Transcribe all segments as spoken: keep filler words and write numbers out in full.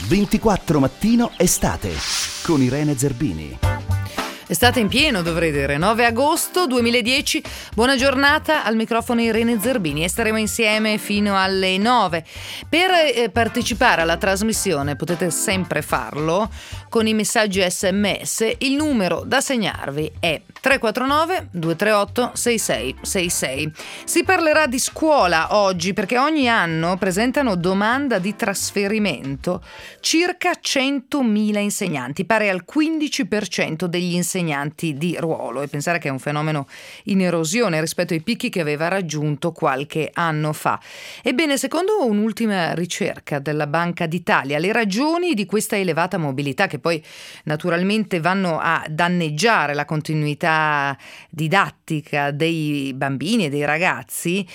ventiquattro Mattino Estate con Irene Zerbini. Estate in pieno, dovrei dire. nove agosto duemiladieci. Buona giornata, al microfono Irene Zerbini e staremo insieme fino alle nove. Per eh, partecipare alla trasmissione potete sempre farlo con i messaggi sms. Il numero da segnarvi è tre quattro nove due tre otto sei sei sei sei. Si parlerà di scuola oggi perché ogni anno presentano domanda di trasferimento circa centomila insegnanti, pari al quindici per cento degli insegnanti di ruolo, e pensare che è un fenomeno in erosione rispetto ai picchi che aveva raggiunto qualche anno fa. Ebbene, secondo un'ultima ricerca della Banca d'Italia, le ragioni di questa elevata mobilità, che poi naturalmente vanno a danneggiare la continuità didattica dei bambini e dei ragazzi,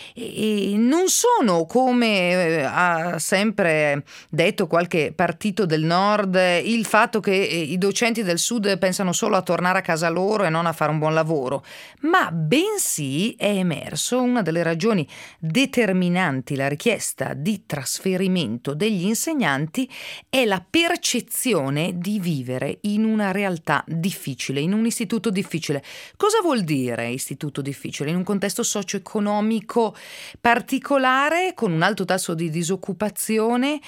e non sono, come ha sempre detto qualche partito del nord, il fatto che i docenti del sud pensano solo a tornare a casa loro e non a fare un buon lavoro, ma bensì è emerso una delle ragioni determinanti la richiesta di trasferimento degli insegnanti è la percezione di vivere in una realtà difficile, in un istituto difficile. Cosa vuol dire istituto difficile? In un contesto socio-economico particolare, con un alto tasso di disoccupazione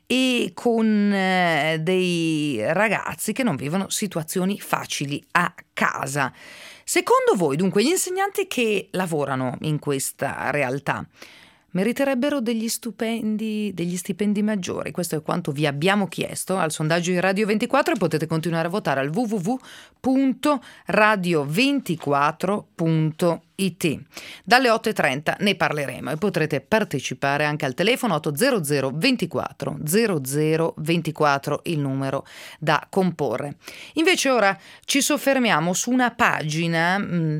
e con eh, dei ragazzi che non vivono situazioni facili a casa. Secondo voi, dunque, gli insegnanti che lavorano in questa realtà meriterebbero degli stipendi, degli stipendi maggiori? Questo è quanto vi abbiamo chiesto al sondaggio di Radio ventiquattro e potete continuare a votare al w w w punto radio ventiquattro punto i t. Dalle otto e trenta ne parleremo e potrete partecipare anche al telefono otto zero zero ventiquattro zero zero ventiquattro, il numero da comporre. Invece ora ci soffermiamo su una pagina mh,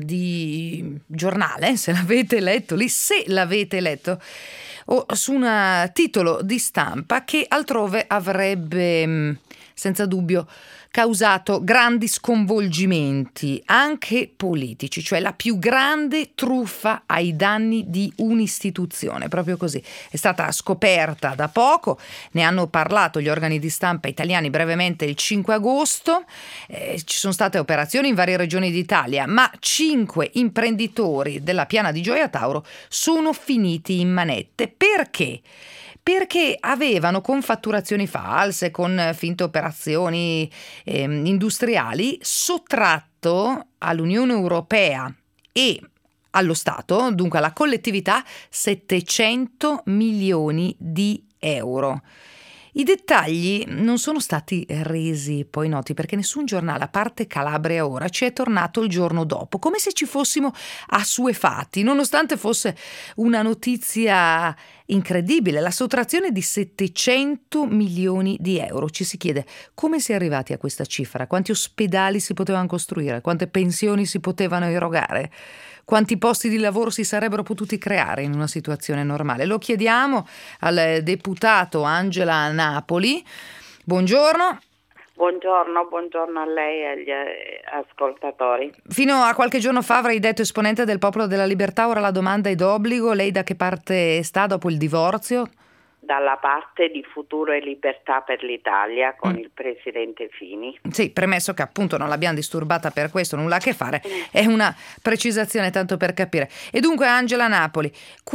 di giornale, se l'avete letto lì, se l'avete letto, o su un titolo di stampa che altrove avrebbe mh, senza dubbio causato grandi sconvolgimenti, anche politici, cioè la più grande truffa ai danni di un'istituzione, proprio così. È stata scoperta da poco, ne hanno parlato gli organi di stampa italiani brevemente il cinque agosto, eh, ci sono state operazioni in varie regioni d'Italia, ma cinque imprenditori della Piana di Gioia Tauro sono finiti in manette. Perché? Perché avevano, con fatturazioni false, con finte operazioni eh, industriali, sottratto all'Unione Europea e allo Stato, dunque alla collettività, settecento milioni di euro. I dettagli non sono stati resi poi noti perché nessun giornale, a parte Calabria Ora, ci è tornato il giorno dopo, come se ci fossimo assuefatti, nonostante fosse una notizia incredibile, la sottrazione di settecento milioni di euro. Ci si chiede come si è arrivati a questa cifra, quanti ospedali si potevano costruire, quante pensioni si potevano erogare, quanti posti di lavoro si sarebbero potuti creare in una situazione normale. Lo chiediamo al deputato Angela Napoli. Buongiorno. Buongiorno, buongiorno a lei e agli ascoltatori. Fino a qualche giorno fa avrei detto esponente del Popolo della Libertà, ora la domanda è d'obbligo. Lei da che parte sta dopo il divorzio? Dalla parte di Futuro e Libertà per l'Italia con mm. il presidente Fini. Sì, premesso che appunto non l'abbiamo disturbata per questo, nulla a che fare, mm. è una precisazione tanto per capire. E dunque Angela Napoli,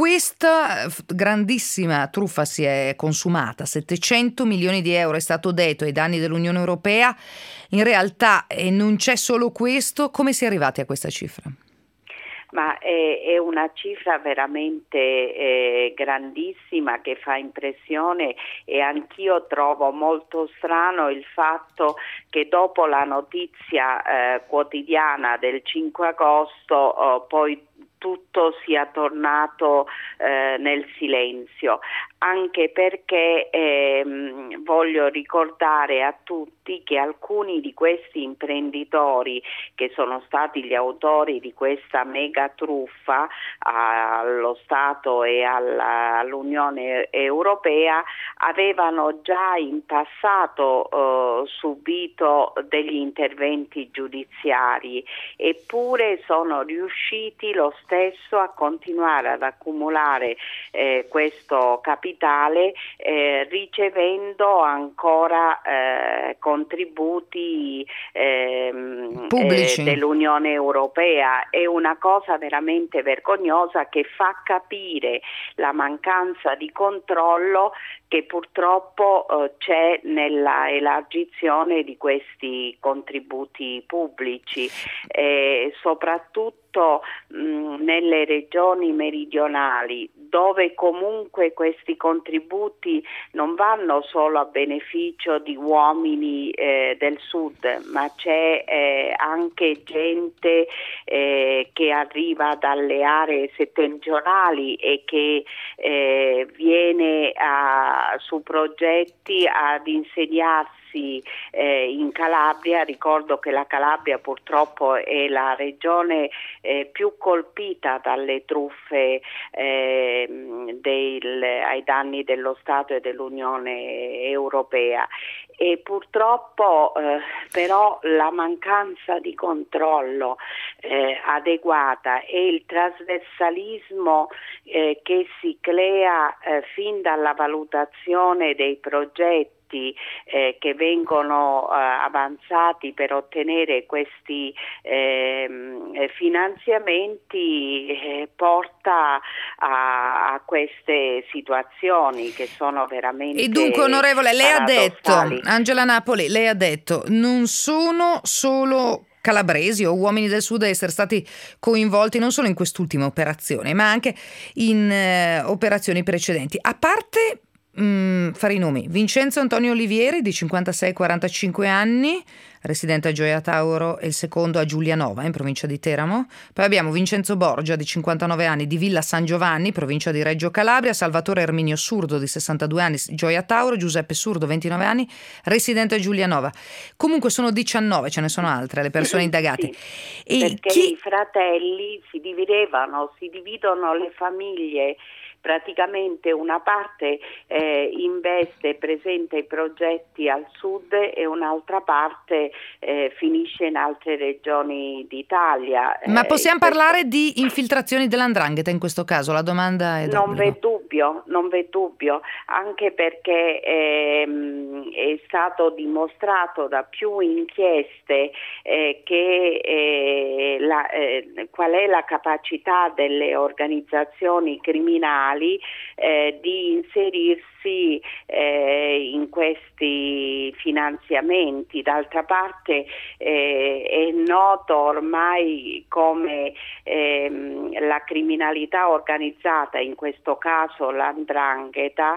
questa grandissima truffa si è consumata, settecento milioni di euro è stato detto ai danni dell'Unione Europea, in realtà eh, non c'è solo questo, come si è arrivati a questa cifra? Ma è, è una cifra veramente eh, grandissima che fa impressione, e anch'io trovo molto strano il fatto che dopo la notizia eh, quotidiana del cinque agosto oh, poi tutto sia tornato eh, nel silenzio, anche perché ehm, voglio ricordare a tutti che alcuni di questi imprenditori che sono stati gli autori di questa mega truffa allo Stato e alla, all'Unione Europea avevano già in passato eh, subito degli interventi giudiziari, eppure sono riusciti lo stesso stesso a continuare ad accumulare eh, questo capitale eh, ricevendo ancora eh, contributi ehm, pubblici eh, dell'Unione Europea. È una cosa veramente vergognosa che fa capire la mancanza di controllo che purtroppo eh, c'è nella elargizione di questi contributi pubblici, eh, soprattutto mh, nelle regioni meridionali, dove comunque questi contributi non vanno solo a beneficio di uomini eh, del sud, ma c'è eh, anche gente eh, che arriva dalle aree settentrionali e che eh, viene a, su progetti ad insegnarsi Eh, in Calabria. Ricordo che la Calabria purtroppo è la regione eh, più colpita dalle truffe eh, del, ai danni dello Stato e dell'Unione Europea, e purtroppo eh, però la mancanza di controllo eh, adeguata e il trasversalismo eh, che si crea eh, fin dalla valutazione dei progetti Eh, che vengono eh, avanzati per ottenere questi eh, finanziamenti eh, porta a, a queste situazioni che sono veramente e dunque, onorevole, lei ha detto, paradossali. Angela Napoli, lei ha detto non sono solo calabresi o uomini del sud a essere stati coinvolti non solo in quest'ultima operazione ma anche in eh, operazioni precedenti, a parte Mm, fare i nomi: Vincenzo Antonio Olivieri di cinquantasei quarantacinque anni, residente a Gioia Tauro, e il secondo a Giulianova in provincia di Teramo. Poi abbiamo Vincenzo Borgia di cinquantanove anni di Villa San Giovanni, provincia di Reggio Calabria, Salvatore Erminio Surdo di sessantadue anni, Gioia Tauro, Giuseppe Surdo ventinove anni, residente a Giulianova. Comunque sono diciannove, ce ne sono altre le persone indagate. Sì, e perché chi... i fratelli si dividevano, si dividono le famiglie. Praticamente una parte eh, investe, presenta i progetti al sud e un'altra parte eh, finisce in altre regioni d'Italia. Ma possiamo eh, questo... parlare di infiltrazioni dell''ndrangheta in questo caso? La domanda è Non d'obbligo. v'è dubbio, non v'è dubbio, anche perché ehm, è stato dimostrato da più inchieste eh, che eh, la, eh, qual è la capacità delle organizzazioni criminali Eh, di inserirsi eh, in questi finanziamenti. D'altra parte eh, è noto ormai come ehm, la criminalità organizzata, in questo caso l'andrangheta,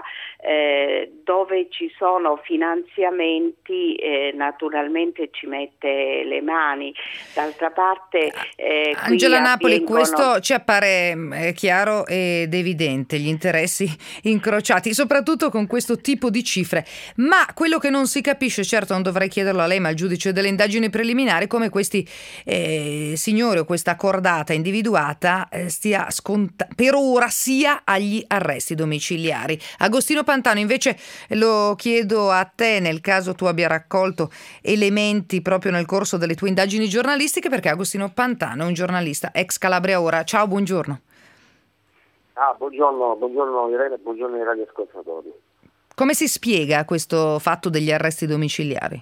eh, dove ci sono finanziamenti eh, naturalmente ci mette le mani. D'altra parte eh, Angela Napoli, avvengono... questo ci appare eh, chiaro ed evidente, gli interessi incrociati, soprattutto con questo tipo di cifre, ma quello che non si capisce, certo non dovrei chiederlo a lei ma al giudice delle indagini preliminari, come questi eh, signori o questa cordata individuata eh, stia sconta- per ora sia agli arresti domiciliari. Agostino Pantano, invece lo chiedo a te, nel caso tu abbia raccolto elementi proprio nel corso delle tue indagini giornalistiche, perché Agostino Pantano è un giornalista ex Calabria Ora. Ciao, buongiorno. Ah, buongiorno, buongiorno Irene, buongiorno ai radioascoltatori. Come si spiega questo fatto degli arresti domiciliari?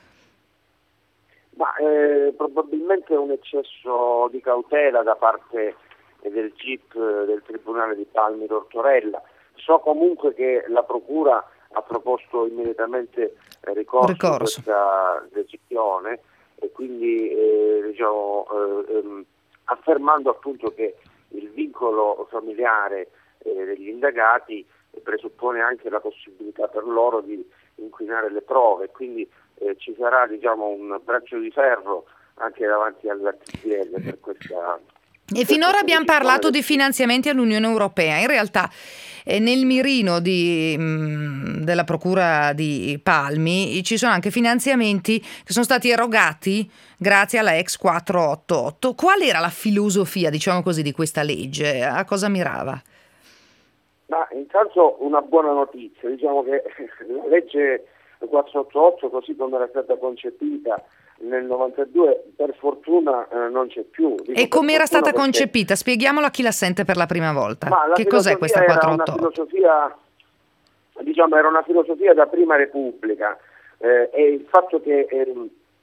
Ma eh, probabilmente un eccesso di cautela da parte del G I P del Tribunale di Palmi Tortorella. So comunque che la Procura ha proposto immediatamente eh, ricorso, ricorso a questa decisione e quindi eh, diciamo, eh, ehm, affermando appunto che il vincolo familiare eh, degli indagati presuppone anche la possibilità per loro di inquinare le prove, quindi eh, ci sarà diciamo un braccio di ferro anche davanti all'A T P L per questa. E finora abbiamo parlato di finanziamenti all'Unione Europea. In realtà eh, nel mirino di, mh, della Procura di Palmi ci sono anche finanziamenti che sono stati erogati grazie alla ex quattrocentottantotto. Qual era la filosofia, diciamo così, di questa legge? A cosa mirava? Ma intanto una buona notizia, diciamo che la legge quattrocentottantotto, così come era stata concepita nel novantadue, per fortuna eh, non c'è più. Dico e come era stata perché... concepita? Spieghiamola a chi la sente per la prima volta. Ma la che cos'è questa era quattrocentottantotto? Una filosofia, diciamo, era una filosofia da Prima Repubblica, eh, e il fatto che eh,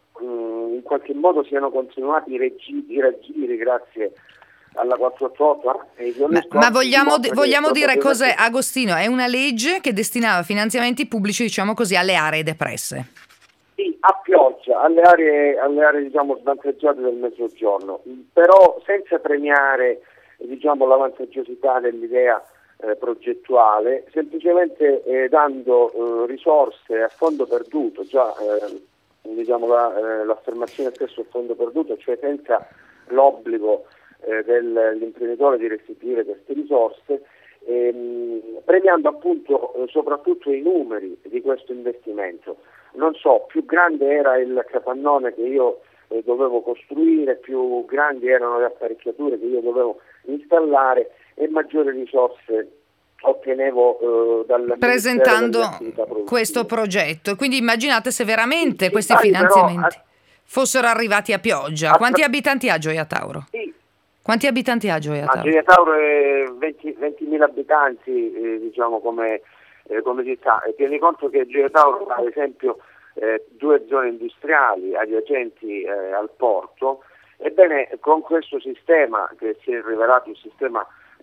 in qualche modo siano continuati i, regi- i raggiri grazie alla quattrocentottantotto. Eh, ma, ma vogliamo, vogliamo dire cos'è, che... Agostino? È una legge che destinava finanziamenti pubblici, diciamo così, alle aree depresse. Sì, a pioggia, alle aree, alle aree diciamo svantaggiate del Mezzogiorno, però senza premiare, diciamo, la vantaggiosità dell'idea eh, progettuale, semplicemente eh, dando eh, risorse a fondo perduto, già eh, diciamo la, eh, l'affermazione stessa a fondo perduto, cioè senza l'obbligo eh, dell'imprenditore di restituire queste risorse, ehm, premiando appunto eh, soprattutto i numeri di questo investimento. Non so, più grande era il capannone che io eh, dovevo costruire, più grandi erano le apparecchiature che io dovevo installare e maggiori risorse ottenevo eh, dal presentando questo progetto. Quindi immaginate se veramente sì, questi finanziamenti però, a, fossero arrivati a pioggia. A, Quanti abitanti ha Gioia Tauro? Sì. Quanti abitanti ha Gioia Tauro? A Gioia Tauro è ventimila abitanti, eh, diciamo come Eh, come città, e tieni conto che Gioia Tauro ha ad esempio eh, due zone industriali adiacenti eh, al porto. Ebbene, con questo sistema che si è rivelato un sistema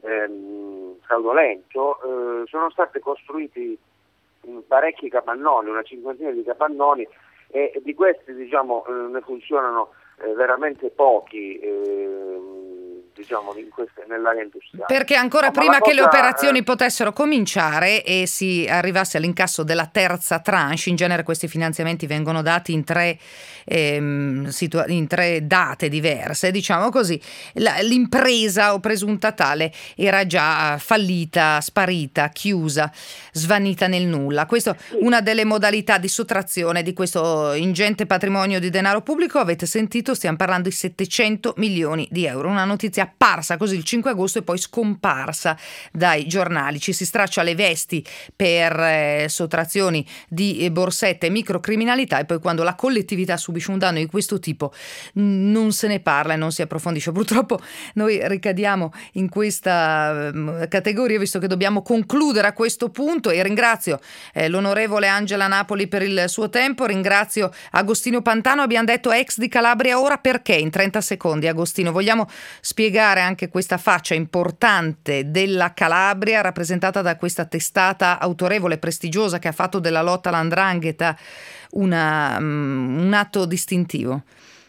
ehm, fraudolento, eh, sono stati costruiti mh, parecchi capannoni, una cinquantina di capannoni, e, e di questi diciamo eh, ne funzionano eh, veramente pochi eh, diciamo in queste, nell'area industriale. Perché ancora no, prima che cosa, le operazioni eh... potessero cominciare e si arrivasse all'incasso della terza tranche, in genere questi finanziamenti vengono dati in tre, ehm, situa- in tre date diverse, diciamo così, la, l'impresa o presunta tale era già fallita, sparita, chiusa, svanita nel nulla. Questa è una delle modalità di sottrazione di questo ingente patrimonio di denaro pubblico. Avete sentito, stiamo parlando di settecento milioni di euro, una notizia apparsa così il cinque agosto e poi scomparsa dai giornali. Ci si straccia le vesti per eh, sottrazioni di eh, borsette e microcriminalità, e poi quando la collettività subisce un danno di questo tipo n- non se ne parla e non si approfondisce. Purtroppo noi ricadiamo in questa eh, categoria, visto che dobbiamo concludere a questo punto, e ringrazio eh, l'onorevole Angela Napoli per il suo tempo, ringrazio Agostino Pantano. Abbiamo detto ex di Calabria ora, perché in trenta secondi, Agostino, vogliamo spiegare anche questa faccia importante della Calabria rappresentata da questa testata autorevole e prestigiosa che ha fatto della lotta alla 'ndrangheta una, um, un atto distintivo?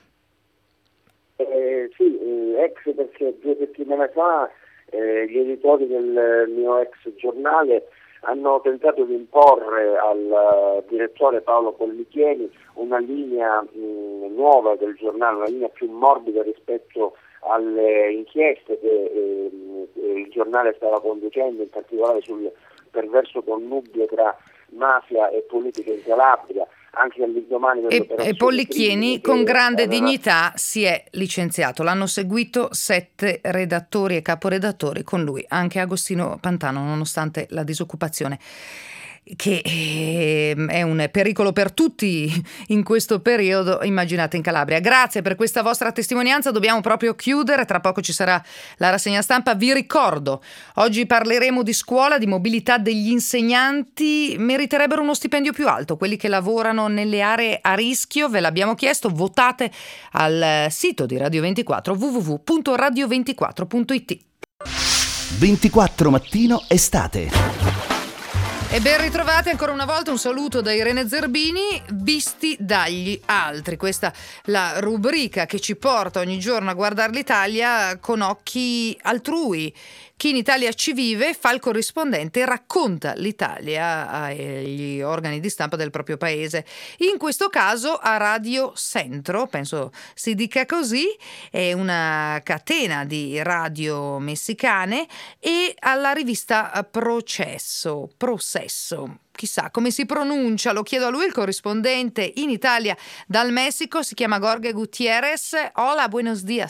Eh, sì, eh, ex perché due settimane fa eh, gli editori del mio ex giornale hanno tentato di imporre al uh, direttore Paolo Pollichieni una linea mh, nuova del giornale, una linea più morbida rispetto alle inchieste che eh, il giornale stava conducendo, in particolare sul perverso connubio tra mafia e politica in Calabria, anche all'indomani dell'operazione. E, e Pollichieni con grande aveva... dignità si è licenziato. L'hanno seguito sette redattori e caporedattori, con lui anche Agostino Pantano, nonostante la disoccupazione, che è un pericolo per tutti in questo periodo, immaginate in Calabria. Grazie per questa vostra testimonianza, dobbiamo proprio chiudere, tra poco ci sarà la rassegna stampa. Vi ricordo, oggi parleremo di scuola, di mobilità degli insegnanti. Meriterebbero uno stipendio più alto quelli che lavorano nelle aree a rischio, ve l'abbiamo chiesto, votate al sito di Radio ventiquattro w w w punto radio ventiquattro punto i t. ventiquattro Mattino Estate. E ben ritrovati ancora una volta, un saluto da Irene Zerbini. Visti dagli altri, questa la rubrica che ci porta ogni giorno a guardare l'Italia con occhi altrui. Chi in Italia ci vive fa il corrispondente e racconta l'Italia agli organi di stampa del proprio paese. In questo caso a Radio Centro, penso si dica così, è una catena di radio messicane, e alla rivista Processo, Processo. Chissà come si pronuncia, lo chiedo a lui, il corrispondente in Italia dal Messico, si chiama Jorge Gutiérrez. Hola, buenos días.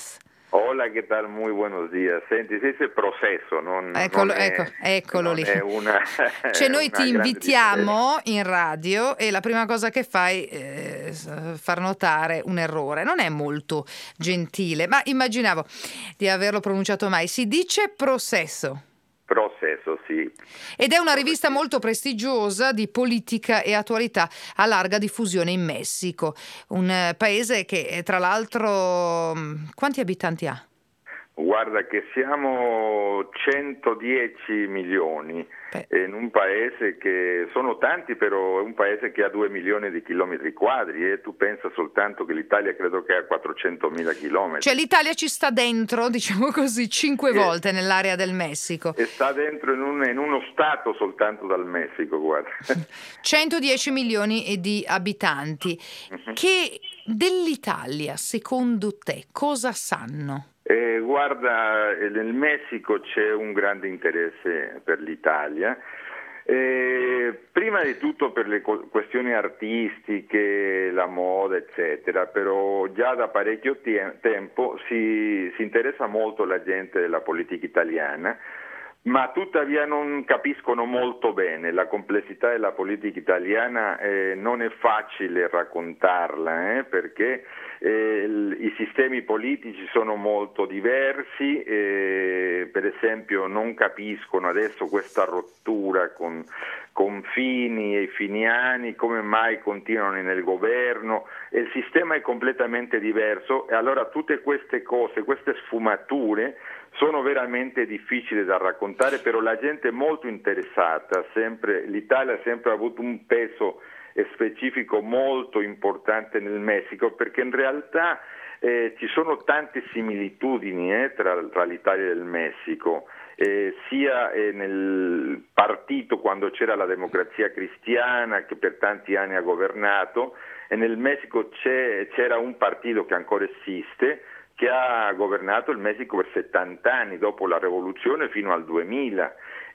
Hola, ¿qué tal? Muy buenos días. Senti, si dice processo, non, Eccolo, non è, ecco, eccolo non lì. è una, Cioè noi una ti grande invitiamo in radio e la prima cosa che fai è far notare un errore. Non è molto gentile, ma immaginavo di averlo pronunciato mai. Si dice processo. Processo, sì. Ed è una rivista molto prestigiosa di politica e attualità a larga diffusione in Messico, un eh, paese che tra l'altro mh, quanti abitanti ha? Guarda che siamo centodieci milioni Beh. in un paese che sono tanti, però è un paese che ha due milioni di chilometri quadri e tu pensa soltanto che l'Italia credo che ha quattrocentomila chilometri. Cioè l'Italia ci sta dentro, diciamo così, cinque Sì. volte nell'area del Messico. E sta dentro in, un, in uno stato soltanto dal Messico, guarda. centodieci milioni di abitanti. Uh-huh. Che dell'Italia, secondo te, cosa sanno? Eh, guarda, nel Messico c'è un grande interesse per l'Italia, eh, prima di tutto per le co- questioni artistiche, la moda, eccetera, però già da parecchio tie- tempo si, si interessa molto la gente della politica italiana, ma tuttavia non capiscono molto bene la complessità della politica italiana, eh, non è facile raccontarla, eh, perché eh, il, i sistemi politici sono molto diversi, eh, per esempio non capiscono adesso questa rottura con, con Fini e i finiani, come mai continuano nel governo, e il sistema è completamente diverso e allora tutte queste cose, queste sfumature sono veramente difficili da raccontare, però la gente è molto interessata, sempre, l'Italia ha sempre avuto un peso specifico molto importante nel Messico, perché in realtà eh, ci sono tante similitudini eh, tra, tra l'Italia e il Messico, eh, sia eh, nel partito quando c'era la Democrazia Cristiana che per tanti anni ha governato, e nel Messico c'è, c'era un partito che ancora esiste, che ha governato il Messico per settanta anni dopo la rivoluzione fino al duemila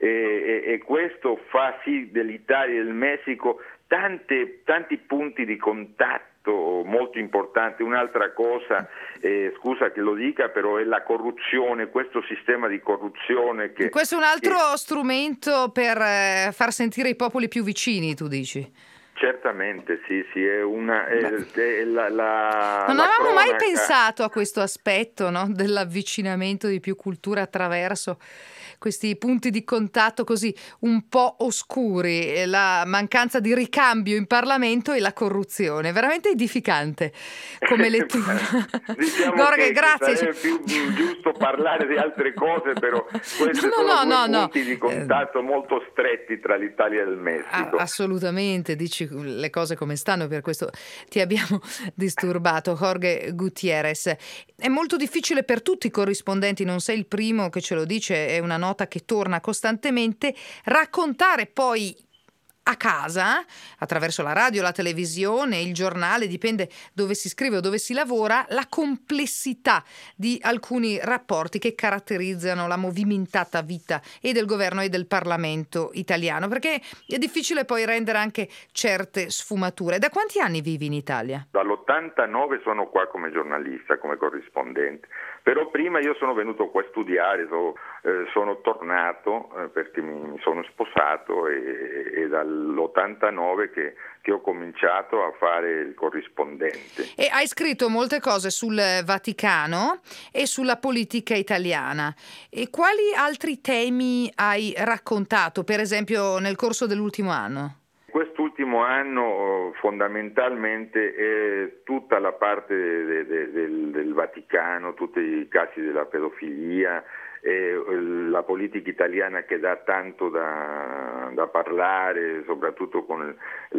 e, e, e questo fa sì dell'Italia e del Messico tante, tanti punti di contatto molto importanti. Un'altra cosa, eh, scusa che lo dica, però è la corruzione, questo sistema di corruzione che... Questo è un altro che... strumento per eh, far sentire i popoli più vicini, tu dici? Certamente, sì, sì, è una... È, è la, la, non la avevamo cronaca... mai pensato a questo aspetto, no? Dell'avvicinamento di più culture attraverso questi punti di contatto così un po' oscuri, la mancanza di ricambio in Parlamento e la corruzione, veramente edificante come lettura. Diciamo Gorghe, che grazie. Sarebbe più giusto parlare di altre cose, però questi no, sono no, due no, punti no. di contatto molto stretti tra l'Italia e il Messico. Ah, assolutamente, dici le cose come stanno, per questo ti abbiamo disturbato. Jorge Gutiérrez, è molto difficile per tutti i corrispondenti, non sei il primo che ce lo dice, è una nota che torna costantemente, raccontare poi a casa, attraverso la radio, la televisione, il giornale, dipende dove si scrive o dove si lavora, la complessità di alcuni rapporti che caratterizzano la movimentata vita e del governo e del Parlamento italiano, perché è difficile poi rendere anche certe sfumature. Da quanti anni vivi in Italia? Dall'ottantanove sono qua come giornalista, come corrispondente, però prima io sono venuto qua a studiare, so, eh, sono tornato eh, perché mi, mi sono sposato e, e dall'ottantanove che, che ho cominciato a fare il corrispondente. E hai scritto molte cose sul Vaticano e sulla politica italiana. E quali altri temi hai raccontato, per esempio nel corso dell'ultimo anno? Quest'ultimo anno fondamentalmente è tutta la parte de, de, del, del Vaticano, tutti i casi della pedofilia, e la politica italiana che dà tanto da, da parlare, soprattutto con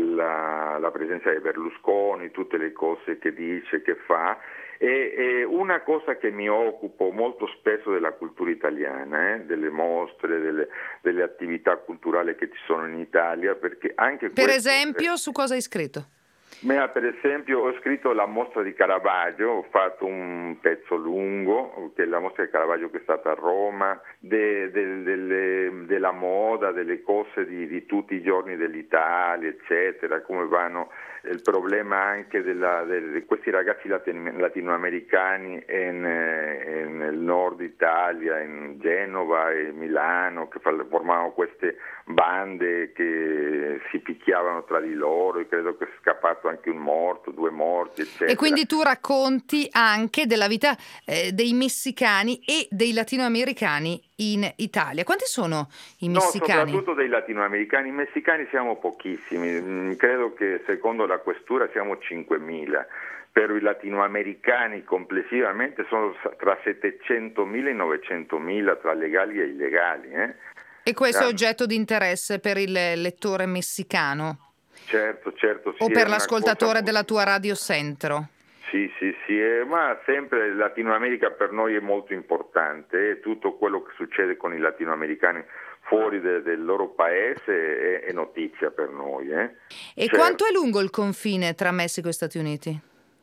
la, la presenza di Berlusconi, tutte le cose che dice, che fa. E, e una cosa che mi occupo molto spesso della cultura italiana, eh, delle mostre, delle, delle attività culturali che ci sono in Italia, perché anche per questo, esempio, su cosa hai scritto? Ma per esempio ho scritto la mostra di Caravaggio, ho fatto un pezzo lungo, che è la mostra di Caravaggio che è stata a Roma, de, de, de, della moda, delle cose di, di tutti i giorni dell'Italia, eccetera, come vanno, il problema anche della, de, di questi ragazzi latin, latinoamericani in, in, nel nord Italia, in Genova e Milano, che formavano queste bande che si picchiavano tra di loro, e credo che è scappato anche un morto, due morti, eccetera. E quindi tu racconti anche della vita eh, dei messicani e dei latinoamericani in Italia. Quanti sono i messicani? No, soprattutto dei latinoamericani. I messicani siamo pochissimi, mm, credo che secondo la questura siamo cinquemila. Per i latinoamericani complessivamente sono tra settecentomila e novecentomila tra legali e illegali. Eh? E questo Ah. è oggetto di interesse per il lettore messicano? Certo, certo. O Sì, per è l'ascoltatore cosa... della tua Radio Centro? Sì, sì, sì, eh, ma sempre il Latino America per noi è molto importante, eh, tutto quello che succede con i latinoamericani fuori de, del loro paese è, è notizia per noi. Eh. E Certo. Quanto è lungo il confine tra Messico e Stati Uniti?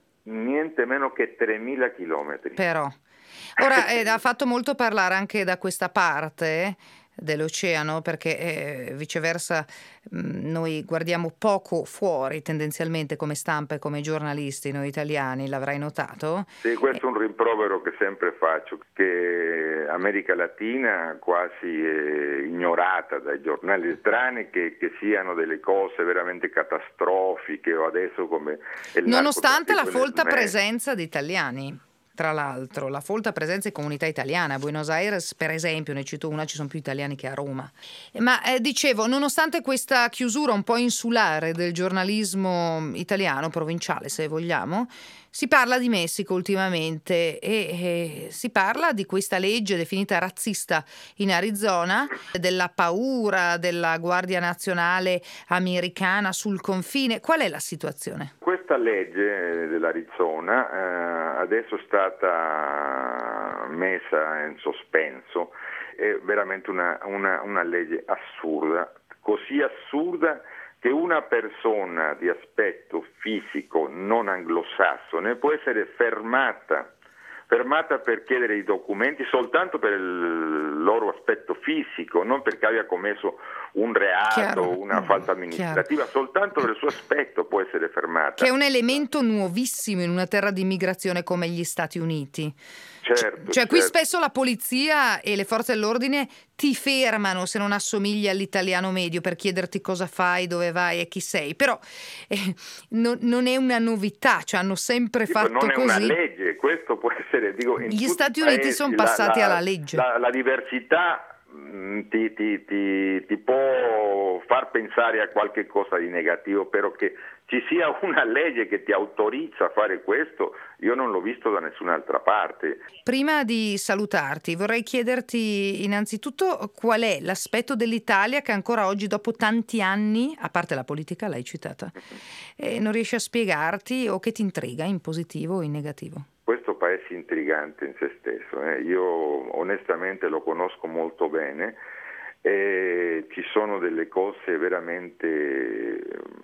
Niente meno che tremila chilometri. Però. Ora, eh, ha fatto molto parlare anche da questa parte dell'oceano, perché eh, viceversa mh, noi guardiamo poco fuori tendenzialmente come stampa e come giornalisti, noi italiani, l'avrai notato? Sì, questo è un rimprovero che sempre faccio, che America Latina quasi è ignorata dai giornali strani, che, che siano delle cose veramente catastrofiche, o adesso come il nonostante la narcotraffico folta nel Messico. presenza di italiani. Tra l'altro, la folta presenza di comunità italiana a Buenos Aires, per esempio, ne cito una, ci sono più italiani che a Roma. Ma eh, dicevo, nonostante questa chiusura un po' insulare del giornalismo italiano, provinciale se vogliamo, si parla di Messico ultimamente e, e si parla di questa legge definita razzista in Arizona, della paura della Guardia Nazionale americana sul confine. Qual è la situazione? Questa legge dell'Arizona eh, adesso è stata messa in sospenso, è veramente una, una, una legge assurda, così assurda che una persona di aspetto fisico non anglosassone può essere fermata, fermata per chiedere i documenti soltanto per il loro aspetto fisico, non perché abbia commesso un reato, Chiaro. una falta amministrativa, Chiaro. soltanto per il suo aspetto può essere fermata. Che è un elemento nuovissimo in una terra di immigrazione come gli Stati Uniti. Certo, Cioè, qui certo. spesso la polizia e le forze dell'ordine ti fermano se non assomigli all'italiano medio per chiederti cosa fai, dove vai e chi sei, però eh, no, non è una novità, cioè hanno sempre Sì, fatto non è così. una legge, questo può essere, dico, in Gli tutti Stati i Uniti paesi, sono la- passati la, alla legge. La, la diversità mh, ti, ti, ti, ti può far pensare a qualche cosa di negativo, però che ci sia una legge che ti autorizza a fare questo, io non l'ho visto da nessun'altra parte. Prima di salutarti, vorrei chiederti innanzitutto qual è l'aspetto dell'Italia che ancora oggi, dopo tanti anni, a parte la politica, l'hai citata, eh, non riesci a spiegarti o che ti intriga in positivo o in negativo? Questo paese intrigante in se stesso, eh. Io onestamente lo conosco molto bene, e ci sono delle cose veramente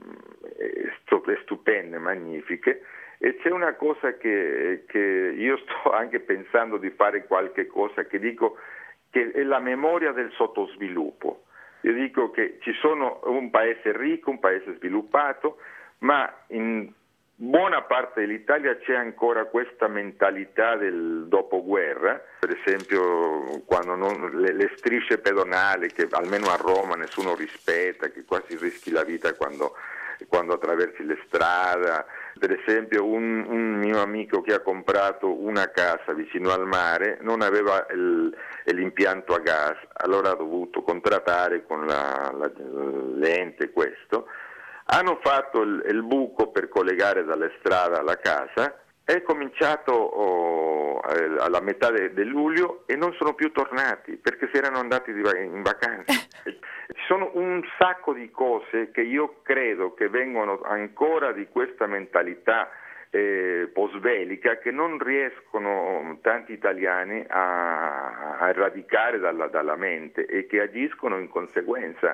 stupende, magnifiche, e c'è una cosa che, che io sto anche pensando di fare qualche cosa, che dico che è la memoria del sottosviluppo. Io dico che ci sono un paese ricco, un paese sviluppato, ma in buona parte dell'Italia c'è ancora questa mentalità del dopoguerra, per esempio quando non, le, le strisce pedonali che almeno a Roma nessuno rispetta, che quasi rischi la vita quando, quando attraversi le strade. Per esempio un, un mio amico che ha comprato una casa vicino al mare non aveva il, l'impianto a gas, allora ha dovuto contrattare con la, la, l'ente questo. Hanno fatto il, il buco per collegare dalle strade alla casa, è cominciato oh, alla metà di de luglio e non sono più tornati perché si erano andati di, in vacanza. Ci sono un sacco di cose che io credo che vengono ancora di questa mentalità eh, post-belica che non riescono tanti italiani a, a eradicare dalla, dalla mente e che agiscono in conseguenza.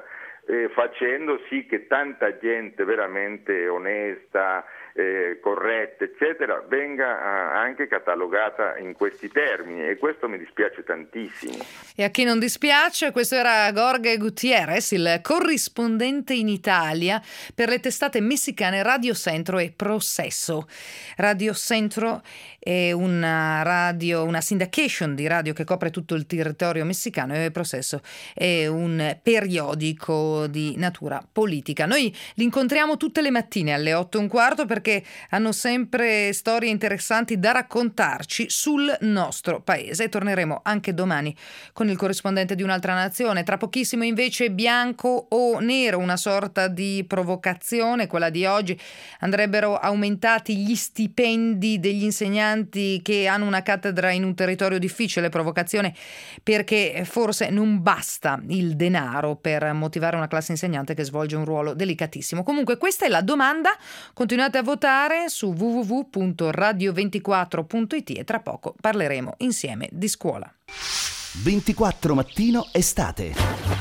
eh, facendo sì che tanta gente veramente onesta, eh, corretta, eccetera, venga eh, anche catalogata in questi termini, e questo mi dispiace tantissimo. E a chi non dispiace, questo era Jorge Gutiérrez, il corrispondente in Italia per le testate messicane Radio Centro e Processo. Radio Centro è una radio, una syndication di radio che copre tutto il territorio messicano, e Processo è un periodico di natura politica. Noi li incontriamo tutte le mattine alle otto e un quarto perché hanno sempre storie interessanti da raccontarci sul nostro paese. Torneremo anche domani con il corrispondente di un'altra nazione. Tra pochissimo invece bianco o nero, una sorta di provocazione, quella di oggi. Andrebbero aumentati gli stipendi degli insegnanti che hanno una cattedra in un territorio difficile. Provocazione perché forse non basta il denaro per motivare una classe insegnante che svolge un ruolo delicatissimo. Comunque questa è la domanda, continuate a votare su w w w punto radio ventiquattro punto i t e tra poco parleremo insieme di scuola. ventiquattro Mattino Estate.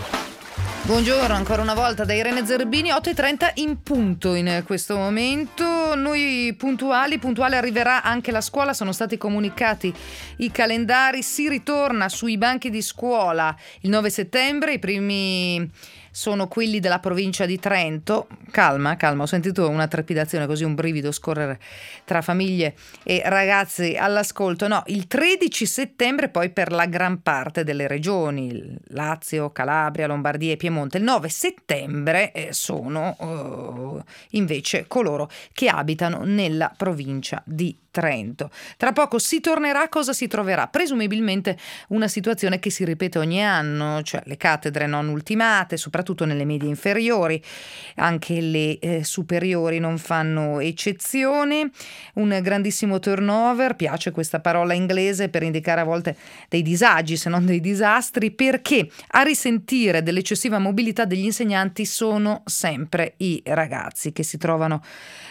Buongiorno ancora una volta da Irene Zerbini, otto e trenta in punto in questo momento. Noi puntuali, puntuale arriverà anche la scuola, sono stati comunicati i calendari, si ritorna sui banchi di scuola il nove settembre, i primi sono quelli della provincia di Trento. Calma, calma, ho sentito una trepidazione, così un brivido scorrere tra famiglie e ragazzi all'ascolto. No, il tredici settembre poi per la gran parte delle regioni, Lazio, Calabria, Lombardia e Piemonte. Il nove settembre sono uh, invece coloro che abitano nella provincia di Trento. Tra poco si tornerà, cosa si troverà? Presumibilmente una situazione che si ripete ogni anno, cioè le cattedre non ultimate, soprattutto nelle medie inferiori, anche le eh, superiori non fanno eccezione, un grandissimo turnover, piace questa parola inglese per indicare a volte dei disagi se non dei disastri, perché a risentire dell'eccessiva mobilità degli insegnanti sono sempre i ragazzi che si trovano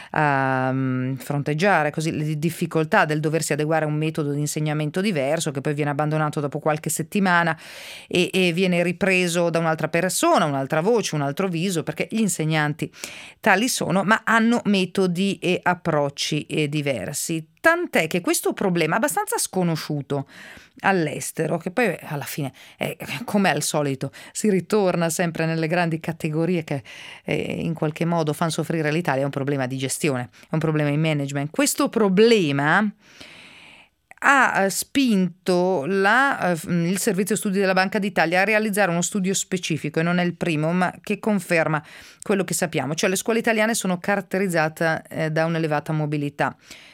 a um, fronteggiare così le difficoltà del doversi adeguare a un metodo di insegnamento diverso che poi viene abbandonato dopo qualche settimana e, e viene ripreso da un'altra persona, un'altra voce, un altro viso, perché gli insegnanti tali sono, ma hanno metodi e approcci eh, diversi. Tant'è che questo problema è abbastanza sconosciuto all'estero, che poi alla fine, eh, come al solito, si ritorna sempre nelle grandi categorie che eh, in qualche modo fanno soffrire l'Italia. È un problema di gestione, è un problema di management. Questo problema ha spinto la, il Servizio Studi della Banca d'Italia a realizzare uno studio specifico, e non è il primo, ma che conferma quello che sappiamo, cioè le scuole italiane sono caratterizzate eh, da un'elevata mobilità.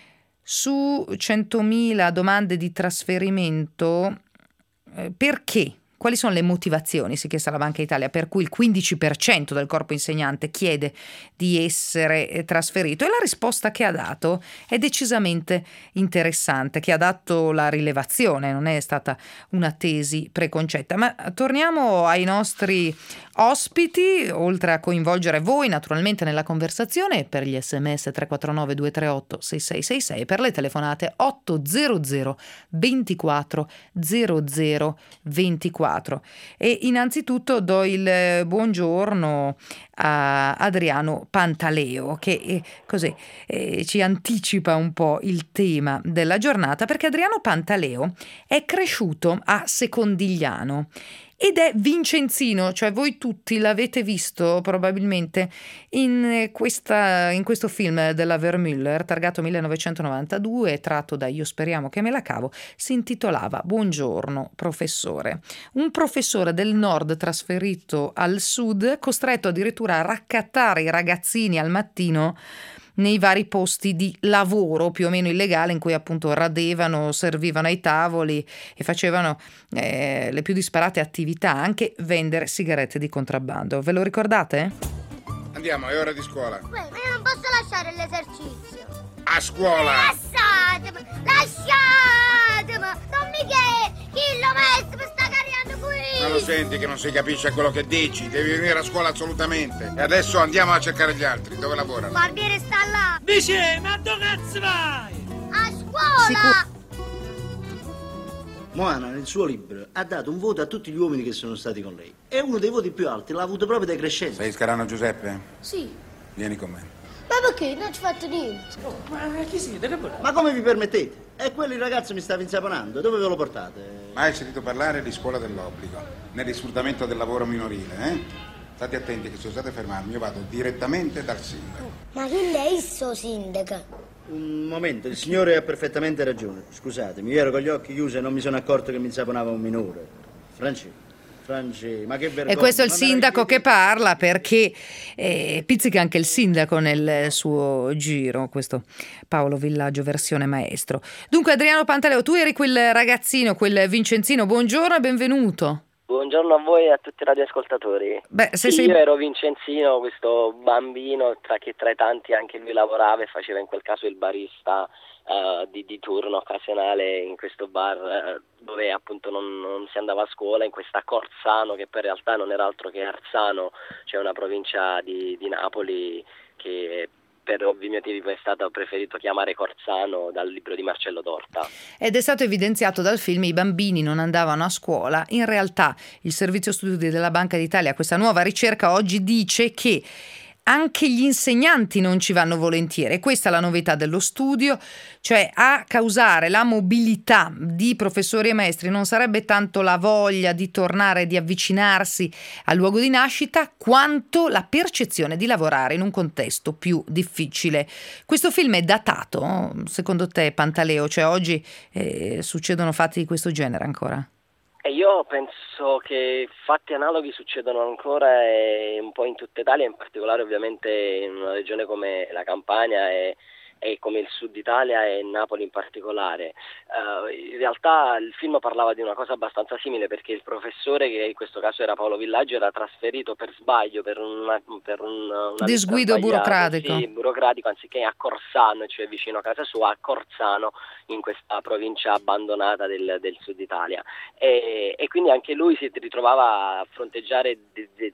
Su centomila domande di trasferimento, eh, perché? Quali sono le motivazioni, si è chiesta la Banca d'Italia, per cui il quindici per cento del corpo insegnante chiede di essere eh, trasferito? E la risposta che ha dato è decisamente interessante, che ha dato la rilevazione, non è stata una tesi preconcetta. Ma torniamo ai nostri ospiti, oltre a coinvolgere voi naturalmente nella conversazione, per gli sms tre quattro nove due tre otto sei sei sei sei, per le telefonate otto zero zero ventiquattro zero zero ventiquattro. E innanzitutto do il buongiorno a Adriano Pantaleo, che eh, così eh, ci anticipa un po' il tema della giornata, perché Adriano Pantaleo è cresciuto a Secondigliano ed è vincenzino, cioè voi tutti l'avete visto probabilmente in, questa, in questo film della Vermüller, targato millenovecentonovantadue, tratto da Io speriamo che me la cavo, si intitolava Buongiorno professore. Un professore del nord trasferito al sud, costretto addirittura a raccattare i ragazzini al mattino nei vari posti di lavoro più o meno illegale, in cui appunto radevano, servivano ai tavoli e facevano eh, le più disparate attività, anche vendere sigarette di contrabbando. Ve lo ricordate? Andiamo, è ora di scuola. Uè, ma io non posso lasciare l'esercizio. A scuola! Lasciatemi! Lasciatemi! Non mi chiedi! Chi l'ho messo per sta cariando qui? Ma lo senti che non si capisce quello che dici? Devi venire a scuola assolutamente. E adesso andiamo a cercare gli altri. Dove lavorano? Il barbiere sta là! Dice, ma dove cazzo vai? A scuola! Sicur- Moana nel suo libro ha dato un voto a tutti gli uomini che sono stati con lei e uno dei voti più alti l'ha avuto proprio dai crescenti. Sei Scarano Giuseppe? Sì. Vieni con me. Ma perché? Non ci fatto niente. Oh, ma chi siete? Che volete? Ma come vi permettete? E quello il ragazzo mi stava insaponando. Dove ve lo portate? Mai sentito parlare di scuola dell'obbligo, né di sfruttamento del lavoro minorile, eh? State attenti che se osate fermarmi io vado direttamente dal sindaco. Ma chi è il suo sindaco? Un momento, il signore ha perfettamente ragione. Scusatemi, io ero con gli occhi chiusi e non mi sono accorto che mi insaponava un minore. Franci, Franci, ma che vergogna. E questo è il Ma sindaco che che parla, perché eh, pizzica anche il sindaco nel suo giro, questo Paolo Villaggio versione maestro. Dunque Adriano Pantaleo, tu eri quel ragazzino, quel Vincenzino, buongiorno e benvenuto. Buongiorno a voi e a tutti i radioascoltatori. Beh, se sì, sei... Io ero Vincenzino, questo bambino tra che tra i tanti anche lui lavorava e faceva in quel caso il barista uh, di, di turno occasionale in questo bar uh, dove appunto non, non si andava a scuola, in questa Corsano, che poi in realtà non era altro che Arzano, cioè una provincia di, di Napoli che per ovvi motivi poi è stato preferito chiamare Corsano dal libro di Marcello Dorta. Ed è stato evidenziato dal film i bambini non andavano a scuola. In realtà il Servizio Studi della Banca d'Italia, questa nuova ricerca oggi dice che anche gli insegnanti non ci vanno volentieri. E questa è la novità dello studio, cioè a causare la mobilità di professori e maestri non sarebbe tanto la voglia di tornare, di avvicinarsi al luogo di nascita, quanto la percezione di lavorare in un contesto più difficile. Questo film è datato, secondo te, Pantaleo? Cioè oggi eh, succedono fatti di questo genere ancora? E io penso che fatti analoghi succedono ancora e un po' in tutta Italia, in particolare ovviamente in una regione come la Campania e, e come il sud Italia e Napoli in particolare. Uh, in realtà il film parlava di una cosa abbastanza simile, perché il professore, che in questo caso era Paolo Villaggio, era trasferito per sbaglio, per una, per un, una disguido burocratico. Sì, burocratico, anziché a Corsano, cioè vicino a casa sua, a Corsano, in questa provincia abbandonata del, del sud Italia. E, e quindi anche lui si ritrovava a fronteggiare di, di,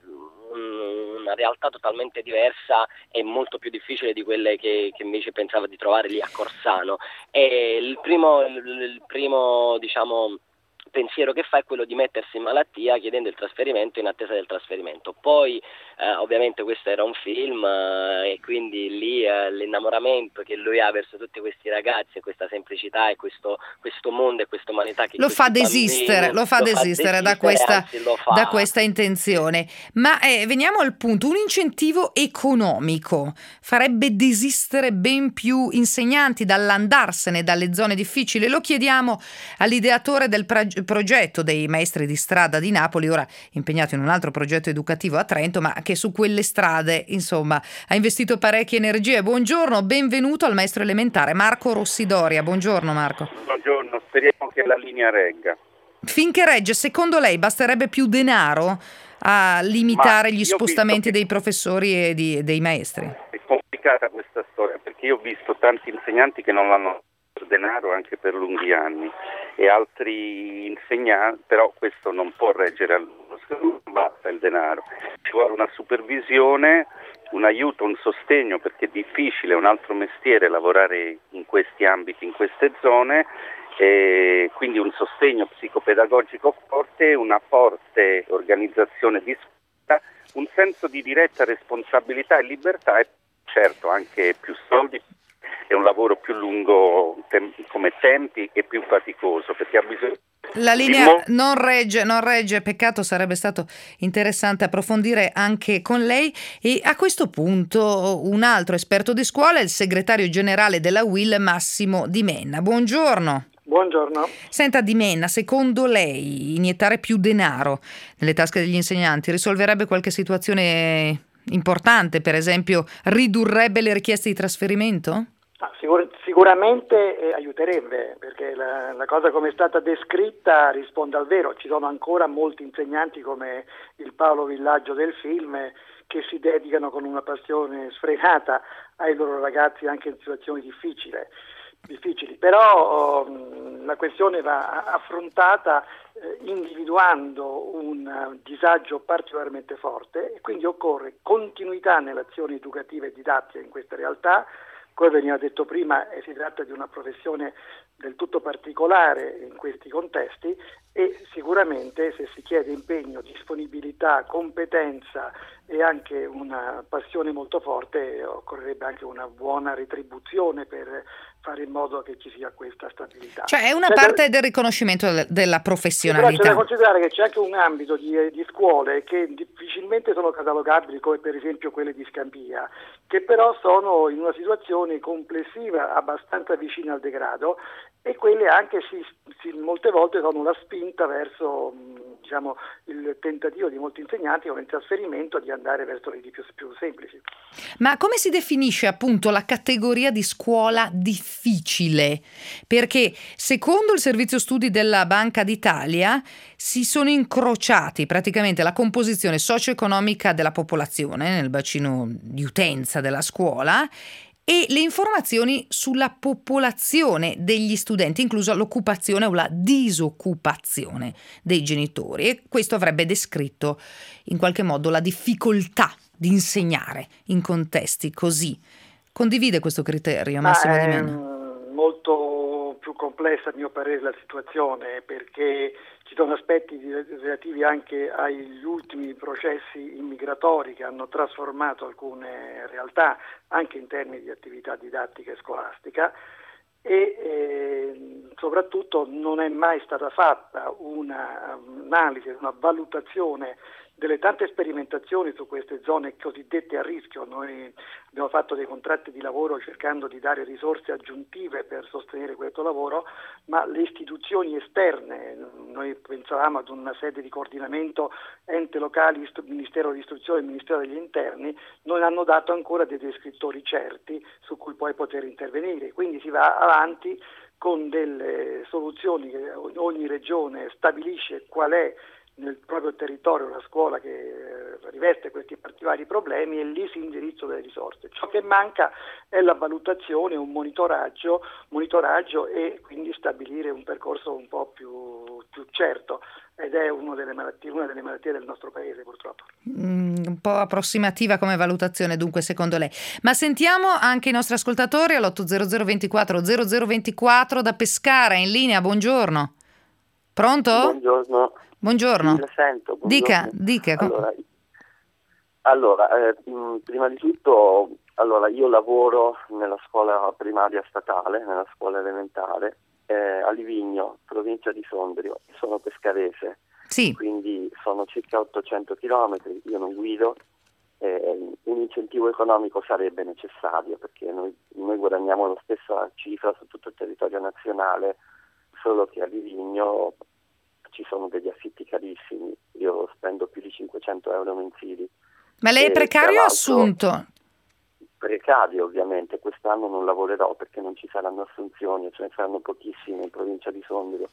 una realtà totalmente diversa e molto più difficile di quelle che, che invece pensava di trovare lì a Corsano. E il primo, il, il primo diciamo pensiero che fa è quello di mettersi in malattia chiedendo il trasferimento in attesa del trasferimento. Poi eh, ovviamente questo era un film eh, e quindi lì eh, l'innamoramento che lui ha verso tutti questi ragazzi e questa semplicità e questo, questo mondo e questa umanità che lo fa desistere, bambini, lo fa lo desistere, fa da, questa, anzi, lo fa. da questa intenzione. Ma eh, veniamo al punto, un incentivo economico farebbe desistere ben più insegnanti dall'andarsene dalle zone difficili? Lo chiediamo all'ideatore del progetto progetto dei maestri di strada di Napoli, ora impegnato in un altro progetto educativo a Trento, ma che su quelle strade insomma ha investito parecchie energie. Buongiorno, benvenuto al maestro elementare Marco Rossidoria. Buongiorno Marco. Buongiorno, speriamo che la linea regga. Finché regge, secondo lei basterebbe più denaro a limitare Ma gli spostamenti che... dei professori e di, dei maestri? È complicata questa storia, perché io ho visto tanti insegnanti che non l'hanno denaro anche per lunghi anni e altri insegnanti, però questo non può reggere a lungo, non basta il denaro, ci vuole una supervisione, un aiuto, un sostegno, perché è difficile, è un altro mestiere lavorare in questi ambiti, in queste zone, e quindi un sostegno psicopedagogico forte, una forte organizzazione di scuola, un senso di diretta responsabilità e libertà e certo anche più soldi. È un lavoro più lungo tem- come tempi e più faticoso, perché ha bisogno. La linea mo- non regge, non regge, peccato, sarebbe stato interessante approfondire anche con lei. E a questo punto un altro esperto di scuola è il segretario generale della U I L, Massimo Di Menna. Buongiorno. Buongiorno. Senta Di Menna, secondo lei iniettare più denaro nelle tasche degli insegnanti risolverebbe qualche situazione importante? Per esempio, ridurrebbe le richieste di trasferimento? Sicur- sicuramente eh, aiuterebbe, perché la, la cosa come è stata descritta risponde al vero. Ci sono ancora molti insegnanti come il Paolo Villaggio del film eh, che si dedicano con una passione sfrenata ai loro ragazzi anche in situazioni difficili. difficili. Però oh, la questione va affrontata eh, individuando un uh, disagio particolarmente forte e quindi occorre continuità nelle azioni educative e didattiche in queste realtà, come veniva detto prima, eh, si tratta di una professione del tutto particolare in questi contesti e sicuramente se si chiede impegno, disponibilità, competenza e anche una passione molto forte, occorrerebbe anche una buona retribuzione per fare in modo che ci sia questa stabilità. Cioè è una C'è parte da, del riconoscimento del, della però professionalità. c'è da considerare che c'è anche un ambito di, di scuole che difficilmente sono catalogabili come per esempio quelle di Scampia, che però sono in una situazione complessiva abbastanza vicina al degrado e quelle anche si, si, molte volte sono la spinta verso diciamo, il tentativo di molti insegnanti con il trasferimento di andare verso le più, più semplici. Ma come si definisce appunto la categoria di scuola difficile? Perché secondo il servizio studi della Banca d'Italia si sono incrociati praticamente la composizione socio-economica della popolazione nel bacino di utenza della scuola e le informazioni sulla popolazione degli studenti, inclusa l'occupazione o la disoccupazione dei genitori, e questo avrebbe descritto in qualche modo la difficoltà di insegnare in contesti così. Condivide questo criterio, Massimo Di Mena? Molto più complessa a mio parere la situazione, perché ci sono aspetti relativi anche agli ultimi processi immigratori che hanno trasformato alcune realtà anche in termini di attività didattica e scolastica e eh, soprattutto non è mai stata fatta un'analisi, una valutazione delle tante sperimentazioni su queste zone cosiddette a rischio. Noi abbiamo fatto dei contratti di lavoro cercando di dare risorse aggiuntive per sostenere questo lavoro, ma le istituzioni esterne, noi pensavamo ad una sede di coordinamento ente locali, Ministero dell'Istruzione e Ministero degli Interni, non hanno dato ancora dei descrittori certi su cui poi poter intervenire, quindi si va avanti con delle soluzioni che ogni regione stabilisce qual è nel proprio territorio la scuola che eh, riveste questi particolari problemi e lì si indirizzo delle risorse. Ciò che manca è la valutazione, un monitoraggio, monitoraggio e quindi stabilire un percorso un po' più, più certo ed è uno delle malattie, una delle malattie del nostro paese purtroppo. Mm, un po' approssimativa come valutazione dunque secondo lei. Ma sentiamo anche i nostri ascoltatori all'otto zero zero ventiquattro zero zero ventiquattro da Pescara in linea, buongiorno. Pronto? Buongiorno. Buongiorno. Mi sento, buongiorno. Dica, dica. Allora, allora eh, prima di tutto, allora io lavoro nella scuola primaria statale, nella scuola elementare, eh, a Livigno, provincia di Sondrio, sono pescarese, sì. Quindi sono circa ottocento chilometri, io non guido, eh, un incentivo economico sarebbe necessario perché noi, noi guadagniamo la stessa cifra su tutto il territorio nazionale, solo che a Livigno ci sono degli affitti carissimi, io spendo più di cinquecento euro mensili. Ma lei è precario o assunto? Precario ovviamente, quest'anno non lavorerò perché non ci saranno assunzioni, ce ne saranno pochissime in provincia di Sondrio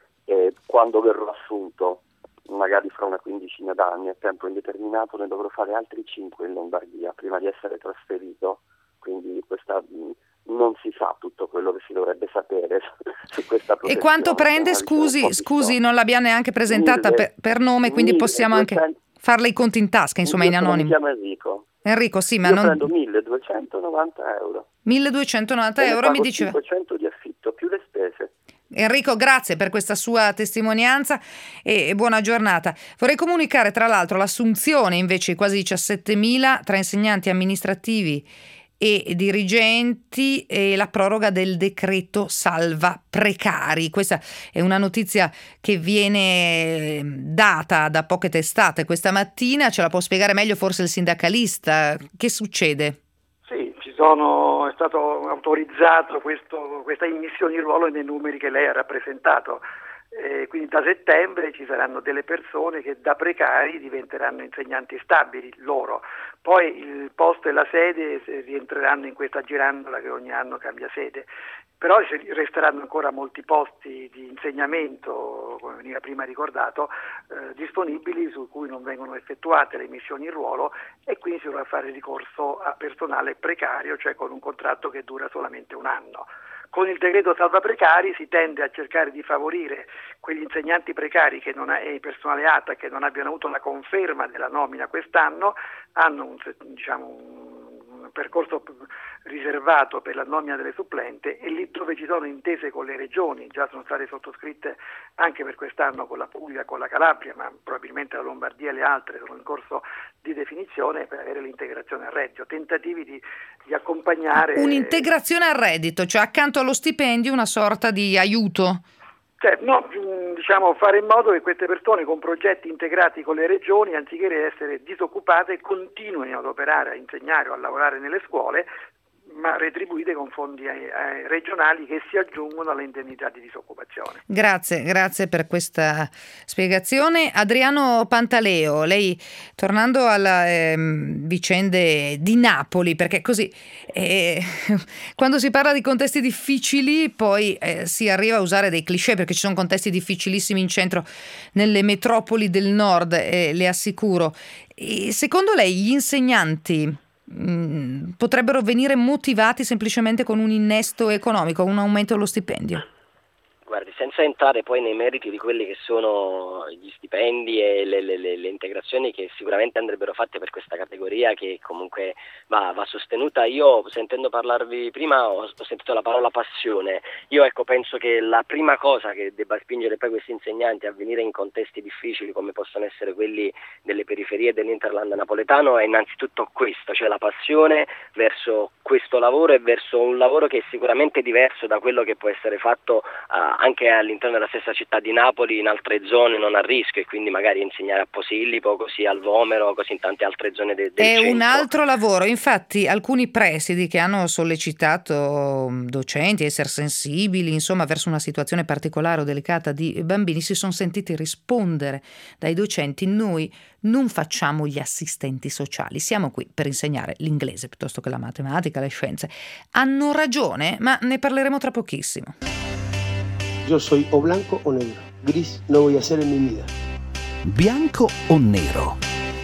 e quando verrò assunto, magari fra una quindicina d'anni, a tempo indeterminato, ne dovrò fare altri cinque in Lombardia prima di essere trasferito, quindi questa... non si sa tutto quello che si dovrebbe sapere su questa professione. E quanto prende, scusi, scusi, non l'abbiamo neanche presentata mille, per, per nome, quindi mille, possiamo duecento, anche farle i conti in tasca, insomma, in anonimo. Mi chiamo Enrico. Enrico, sì, ma io non... prendo milleduecentonovanta euro. milleduecentonovanta euro, mi diceva. cinquecento di affitto, più le spese. Enrico, grazie per questa sua testimonianza e, e buona giornata. Vorrei comunicare, tra l'altro, l'assunzione invece di quasi diciassettemila tra insegnanti amministrativi e dirigenti e la proroga del decreto salva precari. Questa è una notizia che viene data da poche testate questa mattina, ce la può spiegare meglio forse il sindacalista. Che succede? Sì, ci sono, è stato autorizzato questo, questa immissione in ruolo nei numeri che lei ha rappresentato. Eh, quindi da settembre ci saranno delle persone che da precari diventeranno insegnanti stabili loro, poi il posto e la sede rientreranno in questa girandola che ogni anno cambia sede, però resteranno ancora molti posti di insegnamento, come veniva prima ricordato, eh, disponibili su cui non vengono effettuate le missioni in ruolo e quindi si dovrà fare ricorso a personale precario, cioè con un contratto che dura solamente un anno. Con il decreto salva precari si tende a cercare di favorire quegli insegnanti precari che non ha, e il personale A T A che non abbiano avuto la conferma della nomina quest'anno, hanno un, diciamo, un percorso riservato per la nomina delle supplente, e lì dove ci sono intese con le regioni, già sono state sottoscritte anche per quest'anno con la Puglia, con la Calabria, ma probabilmente la Lombardia e le altre sono in corso di definizione per avere l'integrazione al reddito, tentativi di, di accompagnare... Un'integrazione al reddito, cioè accanto allo stipendio una sorta di aiuto. Cioè, no, diciamo, fare in modo che queste persone con progetti integrati con le regioni, anziché essere disoccupate, continuino ad operare, a insegnare o a lavorare nelle scuole, ma retribuite con fondi eh, regionali che si aggiungono alle indennità di disoccupazione. Grazie, grazie per questa spiegazione. Adriano Pantaleo, lei, tornando alle eh, vicende di Napoli, perché così eh, quando si parla di contesti difficili poi eh, si arriva a usare dei cliché, perché ci sono contesti difficilissimi in centro, nelle metropoli del nord, eh, le assicuro. E secondo lei gli insegnanti potrebbero venire motivati semplicemente con un innesto economico, un aumento dello stipendio? Guardi, senza entrare poi nei meriti di quelli che sono gli stipendi e le, le, le, le integrazioni che sicuramente andrebbero fatte per questa categoria, che comunque va, va sostenuta, io sentendo parlarvi prima ho, ho sentito la parola passione. Io ecco penso che la prima cosa che debba spingere poi questi insegnanti a venire in contesti difficili come possono essere quelli delle periferie dell'Interland napoletano è innanzitutto questo, cioè la passione verso questo lavoro e verso un lavoro che è sicuramente diverso da quello che può essere fatto uh, anche all'interno della stessa città di Napoli, in altre zone non a rischio, e quindi magari insegnare a Posillipo, così al Vomero, così in tante altre zone de- del È centro. un altro lavoro, infatti alcuni presidi che hanno sollecitato docenti a essere sensibili, insomma, verso una situazione particolare o delicata di bambini, si sono sentiti rispondere dai docenti: noi non facciamo gli assistenti sociali, siamo qui per insegnare l'inglese piuttosto che la matematica, le scienze. Hanno ragione, ma ne parleremo tra pochissimo. Yo soy o blanco o negro. Gris no voy a ser en mi vida. Bianco o nero?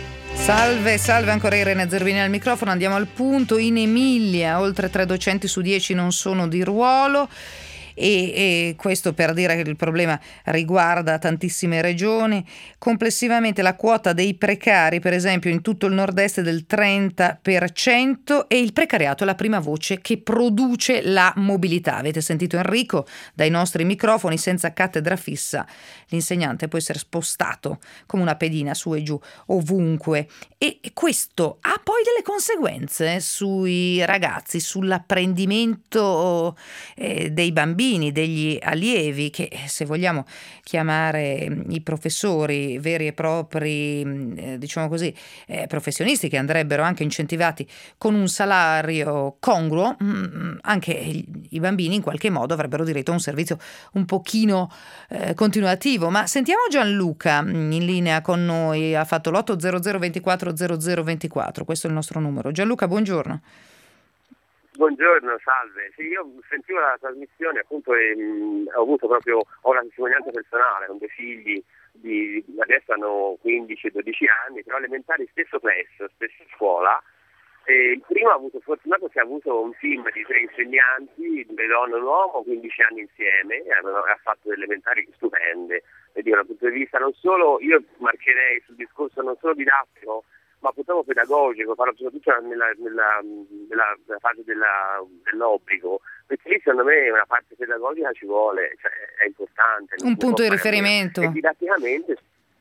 Salve, salve, ancora Irene Zerbini al microfono. Andiamo al punto. In Emilia oltre tre docenti su dieci non sono di ruolo. E, e questo per dire che il problema riguarda tantissime regioni. Complessivamente la quota dei precari, per esempio, in tutto il nord-est è del trenta per cento, e il precariato è la prima voce che produce la mobilità. Avete sentito Enrico dai nostri microfoni: senza cattedra fissa l'insegnante può essere spostato come una pedina su e giù ovunque, e questo ha poi delle conseguenze sui ragazzi, sull'apprendimento eh, dei bambini, degli allievi, che se vogliamo chiamare i professori veri e propri, eh, diciamo così, eh, professionisti, che andrebbero anche incentivati con un salario congruo, mh, anche i bambini in qualche modo avrebbero diritto a un servizio un pochino eh, continuativo. Ma sentiamo Gianluca in linea con noi, ha fatto l'otto zero zero ventiquattro zero zero ventiquattro, questo è il nostro numero. Gianluca, buongiorno. Buongiorno, salve. Sì, io sentivo la trasmissione appunto e mh, ho avuto proprio ho una testimonianza personale con due figli di adesso hanno quindici e dodici anni, però elementari stesso plesso, stessa scuola. E il primo ha avuto fortunato che ha avuto un team di tre insegnanti, due donne e un uomo, quindici anni insieme, e ha fatto delle elementari stupende. E dal punto di vista non solo, io marcherei sul discorso non solo didattico, ma purtroppo pedagogico, parlo soprattutto nella, nella, nella, nella fase della, dell'obbligo, perché lì secondo me una parte pedagogica ci vuole, cioè è importante. Un punto di riferimento. E didatticamente,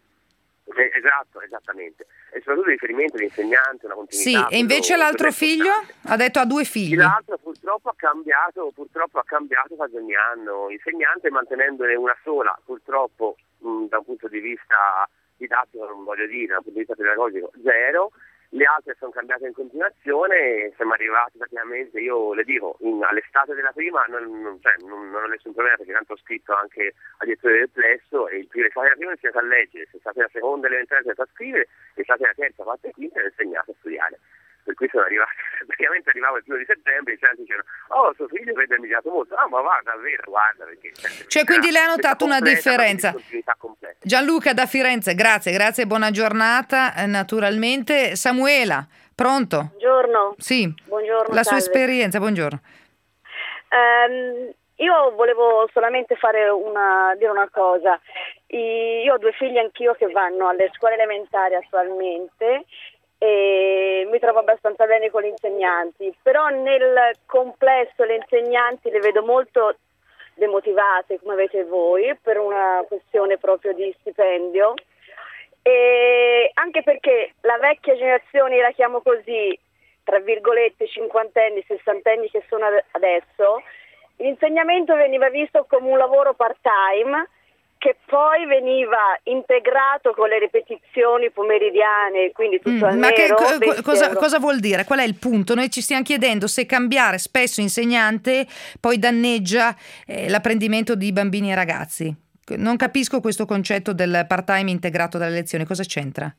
eh, esatto, esattamente. E soprattutto il riferimento all'insegnante, una continuità. Sì, e invece quello, l'altro quello figlio ha detto ha due figli. L'altro purtroppo ha cambiato, purtroppo ha cambiato quasi ogni anno, insegnante mantenendone una sola, purtroppo mh, da un punto di vista didattico non voglio dire, dal punto di vista pedagogico zero, le altre sono cambiate in continuazione, siamo arrivati praticamente, io le dico, in, all'estate della prima non, non, cioè, non, non ho nessun problema, perché tanto ho scritto anche al direttore del plesso, e il primo estate della prima ho insegnato a leggere, l'estate della seconda elementare ho insegnato a scrivere, l'estate della terza, quarta e quinta ho insegnato a studiare. Per cui sono arrivato, praticamente arrivavo il primo di settembre e i certi dicevano: oh, suo figlio vede migliorato molto. Ah, ma guarda, davvero, guarda, perché cioè quindi lei ha notato una differenza. Gianluca da Firenze, grazie, grazie, buona giornata. Eh, naturalmente Samuela, pronto? Buongiorno. Sì. Buongiorno. La salve. sua esperienza, buongiorno. Um, io volevo solamente fare una dire una cosa. I, io ho due figli anch'io che vanno alle scuole elementari attualmente. e mi trovo abbastanza bene con gli insegnanti, però nel complesso le insegnanti le vedo molto demotivate, come avete voi, per una questione proprio di stipendio, e anche perché la vecchia generazione, la chiamo così, tra virgolette, cinquantenni, sessantenni che sono adesso, l'insegnamento veniva visto come un lavoro part-time che poi veniva integrato con le ripetizioni pomeridiane, quindi tutto Mm, al ma che, nero. co- venti cosa, euro. cosa vuol dire? Qual è il punto? Noi ci stiamo chiedendo se cambiare spesso insegnante poi danneggia eh, l'apprendimento di bambini e ragazzi. Non capisco questo concetto del part-time integrato dalle lezioni, cosa c'entra?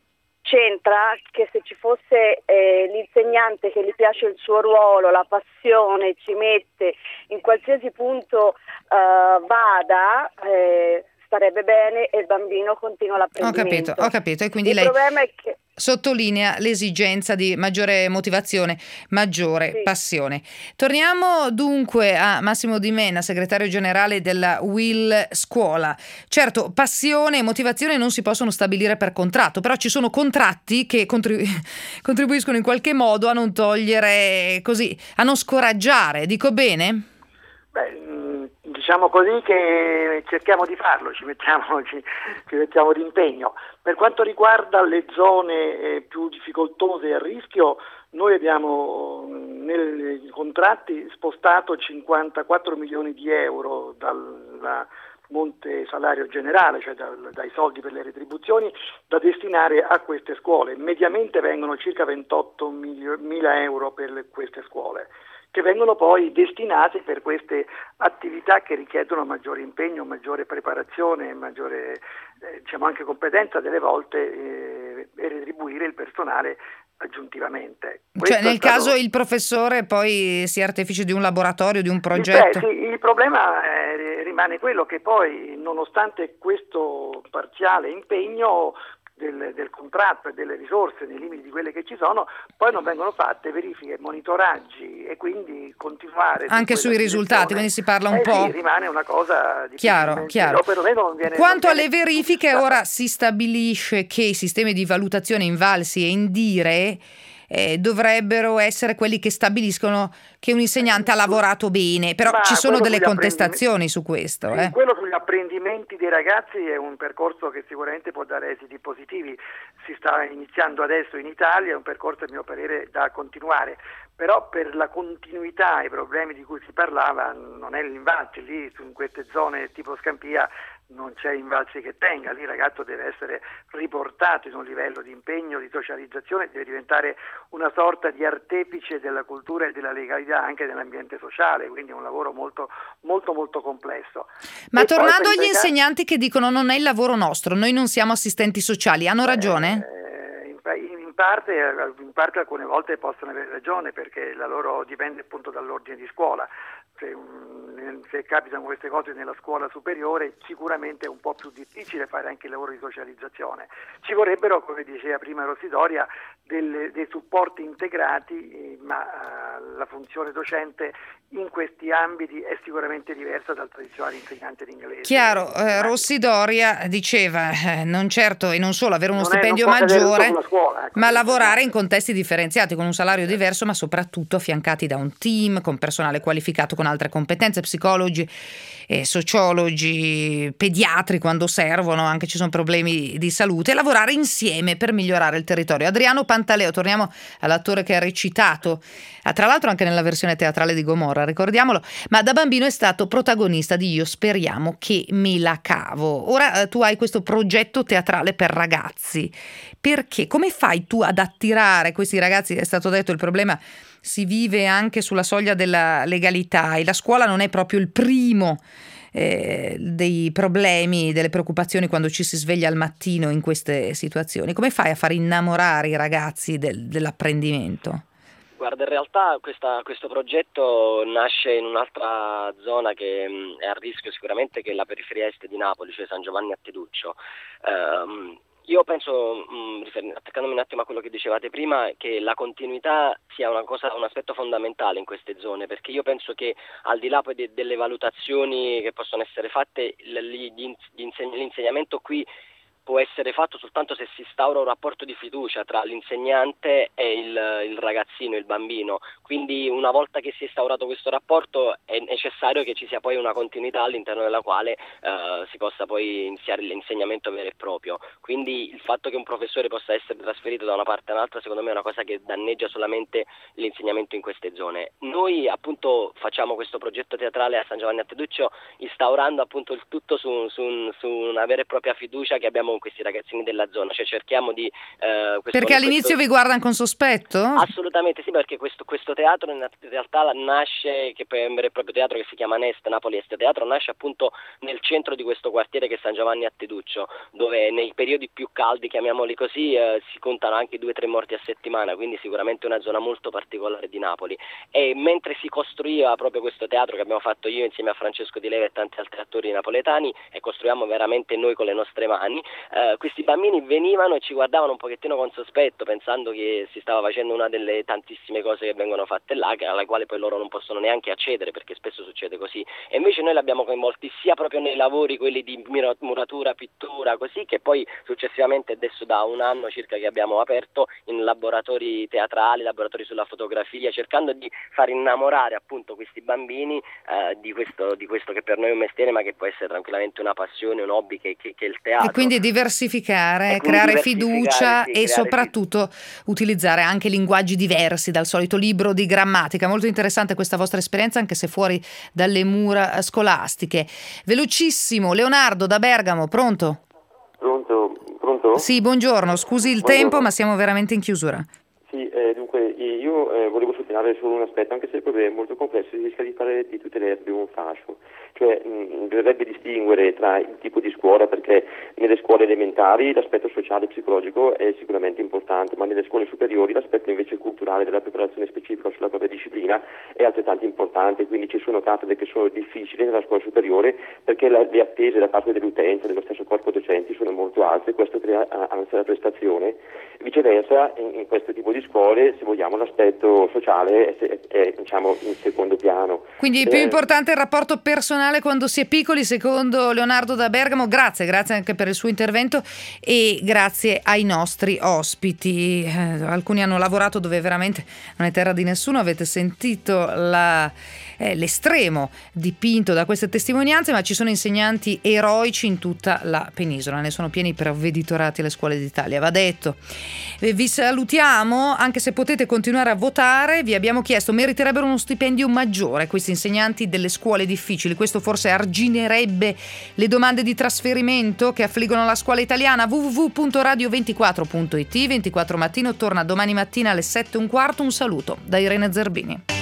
C'entra che se ci fosse eh, l'insegnante che gli piace il suo ruolo, la passione, ci mette in qualsiasi punto eh, vada, eh, starebbe bene e il bambino continua Ho l'apprendimento. capito, ho capito. E quindi Il lei problema è che sottolinea l'esigenza di maggiore motivazione, maggiore Sì. passione. Torniamo dunque a Massimo Di Mena, segretario generale della Will Scuola. Certo, passione e motivazione non si possono stabilire per contratto, però ci sono contratti che contribu- contribuiscono in qualche modo a non togliere, così, a non scoraggiare. Dico bene? Beh, mh, diciamo così che cerchiamo di farlo, ci mettiamo, ci, ci mettiamo d'impegno. Per quanto riguarda le zone eh, più difficoltose e a rischio, noi abbiamo mh, nei contratti spostato cinquantaquattro milioni di euro dal monte salario generale, cioè dal, dai soldi per le retribuzioni, da destinare a queste scuole. Mediamente vengono circa ventotto mila euro per le, queste scuole, che vengono poi destinate per queste attività che richiedono maggiore impegno, maggiore preparazione, maggiore eh, diciamo anche competenza delle volte eh, e retribuire il personale aggiuntivamente. Questo Cioè nel è stato... caso il professore poi sia artefice di un laboratorio, di un progetto? Beh, sì, il problema eh, rimane quello che poi, nonostante questo parziale impegno del, del contratto e delle risorse nei limiti di quelle che ci sono, poi non vengono fatte verifiche, monitoraggi e quindi continuare Anche su sui quella risultati, direzione, quindi si parla un eh po'. Sì, rimane una cosa Chiaro, difficilmente- chiaro. o perlomeno non viene, Quanto non alle viene verifiche, ora si stabilisce che i sistemi di valutazione invalsi e indire eh, dovrebbero essere quelli che stabiliscono che un insegnante ha lavorato bene, però Ma ci sono quello delle sugli apprendimenti- contestazioni su questo. Sì, eh. quello sugli apprendimenti dei ragazzi è un percorso che sicuramente può dare esiti positivi, si sta iniziando adesso in Italia, è un percorso a mio parere da continuare, però per la continuità e i problemi di cui si parlava non è l'invalsi, lì in queste zone tipo Scampia non c'è invalsi che tenga, lì il ragazzo deve essere riportato in un livello di impegno, di socializzazione, deve diventare una sorta di artefice della cultura e della legalità anche nell'ambiente sociale, quindi è un lavoro molto molto molto complesso. Ma E poi tornando per agli i ragazzi- insegnanti che dicono non è il lavoro nostro, noi non siamo assistenti sociali, hanno ragione? Eh, in, in parte, in parte alcune volte possono avere ragione perché la loro dipende appunto dall'ordine di scuola. Se, um, se capitano queste cose nella scuola superiore sicuramente è un po' più difficile fare anche il lavoro di socializzazione. Ci vorrebbero, come diceva prima Rossidoria, delle, dei supporti integrati, eh, ma uh, la funzione docente in questi ambiti è sicuramente diversa dal tradizionale insegnante di inglese. Chiaro, eh, Rossi Doria diceva eh, non certo e non solo avere uno Non è- stipendio non può cadere maggiore, tutto sulla scuola, ecco. ma lavorare in contesti differenziati con un salario diverso, ma soprattutto affiancati da un team con personale qualificato con altre competenze, psicologi, eh, sociologi, pediatri quando servono, anche ci sono problemi di salute, e lavorare insieme per migliorare il territorio. Adriano Pantaleo, torniamo all'attore che ha recitato, ah, tra l'altro anche nella versione teatrale di Gomorra, ricordiamolo, ma da bambino è stato protagonista di Io speriamo che me la cavo. Ora eh, tu hai questo progetto teatrale per ragazzi, perché? Come fai tu ad attirare questi ragazzi? È stato detto il problema si vive anche sulla soglia della legalità e la scuola non è proprio il primo eh, dei problemi, delle preoccupazioni quando ci si sveglia al mattino in queste situazioni. Come fai a far innamorare i ragazzi del, dell'apprendimento? Guarda, in realtà questa, questo progetto nasce in un'altra zona che mh, è a rischio sicuramente, che è la periferia est di Napoli, cioè San Giovanni a Teduccio. Um, io penso, mh, attaccandomi un attimo a quello che dicevate prima, che la continuità sia una cosa, un aspetto fondamentale in queste zone, perché io penso che al di là poi de, delle valutazioni che possono essere fatte, l- l- l'insegnamento qui può essere fatto soltanto se si instaura un rapporto di fiducia tra l'insegnante e il, il ragazzino, il bambino. Quindi una volta che si è instaurato questo rapporto è necessario che ci sia poi una continuità all'interno della quale eh, si possa poi iniziare l'insegnamento vero e proprio. Quindi il fatto che un professore possa essere trasferito da una parte all'altra secondo me è una cosa che danneggia solamente l'insegnamento in queste zone. Noi appunto facciamo questo progetto teatrale a San Giovanni a Teduccio instaurando appunto il tutto su, su, su una vera e propria fiducia che abbiamo con questi ragazzini della zona, cioè cerchiamo di eh, questo, perché all'inizio questo... vi guardano con sospetto? Assolutamente sì, perché questo, questo teatro in realtà nasce, che è un vero e proprio teatro che si chiama Nest, Napoli Est Teatro, nasce appunto nel centro di questo quartiere che è San Giovanni a Teduccio, dove nei periodi più caldi, chiamiamoli così, eh, si contano anche due o tre morti a settimana, quindi sicuramente una zona molto particolare di Napoli. E mentre si costruiva proprio questo teatro che abbiamo fatto io insieme a Francesco Di Leva e tanti altri attori napoletani, e costruiamo veramente noi con le nostre mani, eh, questi bambini venivano e ci guardavano un pochettino con sospetto, pensando che si stava facendo una delle tantissime cose che vengono fatte là, alla quale poi loro non possono neanche accedere, perché spesso succede così. E invece noi li abbiamo coinvolti sia proprio nei lavori, quelli di muratura, pittura, così, che poi successivamente adesso da un anno circa che abbiamo aperto in laboratori teatrali, laboratori sulla fotografia, cercando di far innamorare appunto questi bambini eh, di questo, di questo che per noi è un mestiere, ma che può essere tranquillamente una passione, un hobby che, che, che è il teatro. E quindi diversificare, e quindi creare diversificare, fiducia sì, e creare soprattutto fiducia. Utilizzare anche linguaggi diversi dal solito libro di grammatica. Molto interessante questa vostra esperienza, anche se fuori dalle mura scolastiche. Velocissimo, Leonardo da Bergamo, pronto? Pronto? Pronto? Sì, buongiorno, scusi il Buongiorno. tempo, ma siamo veramente in chiusura. Sì, eh, dunque io eh, volevo sottolineare solo un aspetto, anche se il problema è molto complesso, si rischia di fare di tutte le erbe un fascio. Cioè mh, bisognerebbe distinguere tra il tipo di scuola, perché nelle scuole elementari l'aspetto sociale e psicologico è sicuramente importante, ma nelle scuole superiori l'aspetto invece culturale della preparazione specifica sulla propria disciplina è altrettanto importante, quindi ci sono cattedre che sono difficili nella scuola superiore perché la, le attese da parte dell'utenza, dello stesso corpo docenti sono molto alte, questo crea ansia da prestazione. Viceversa in, in questo tipo di scuole, se vogliamo, l'aspetto sociale è, è, è diciamo in secondo piano. Quindi eh, più importante il rapporto personale quando si è piccoli, secondo Leonardo da Bergamo. Grazie, grazie anche per il suo intervento e grazie ai nostri ospiti. Eh, alcuni hanno lavorato dove veramente non è terra di nessuno, avete sentito la, eh, l'estremo dipinto da queste testimonianze, ma ci sono insegnanti eroici in tutta la penisola, ne sono pieni i provveditorati alle scuole d'Italia, va detto. Eh, vi salutiamo, anche se potete continuare a votare. Vi abbiamo chiesto, meriterebbero uno stipendio maggiore questi insegnanti delle scuole difficili? Questo forse arginerebbe le domande di trasferimento che affliggono la scuola italiana. w w w punto radio ventiquattro punto i t. ventiquattro Mattino torna domani mattina alle sette e un quarto. Un saluto da Irene Zerbini.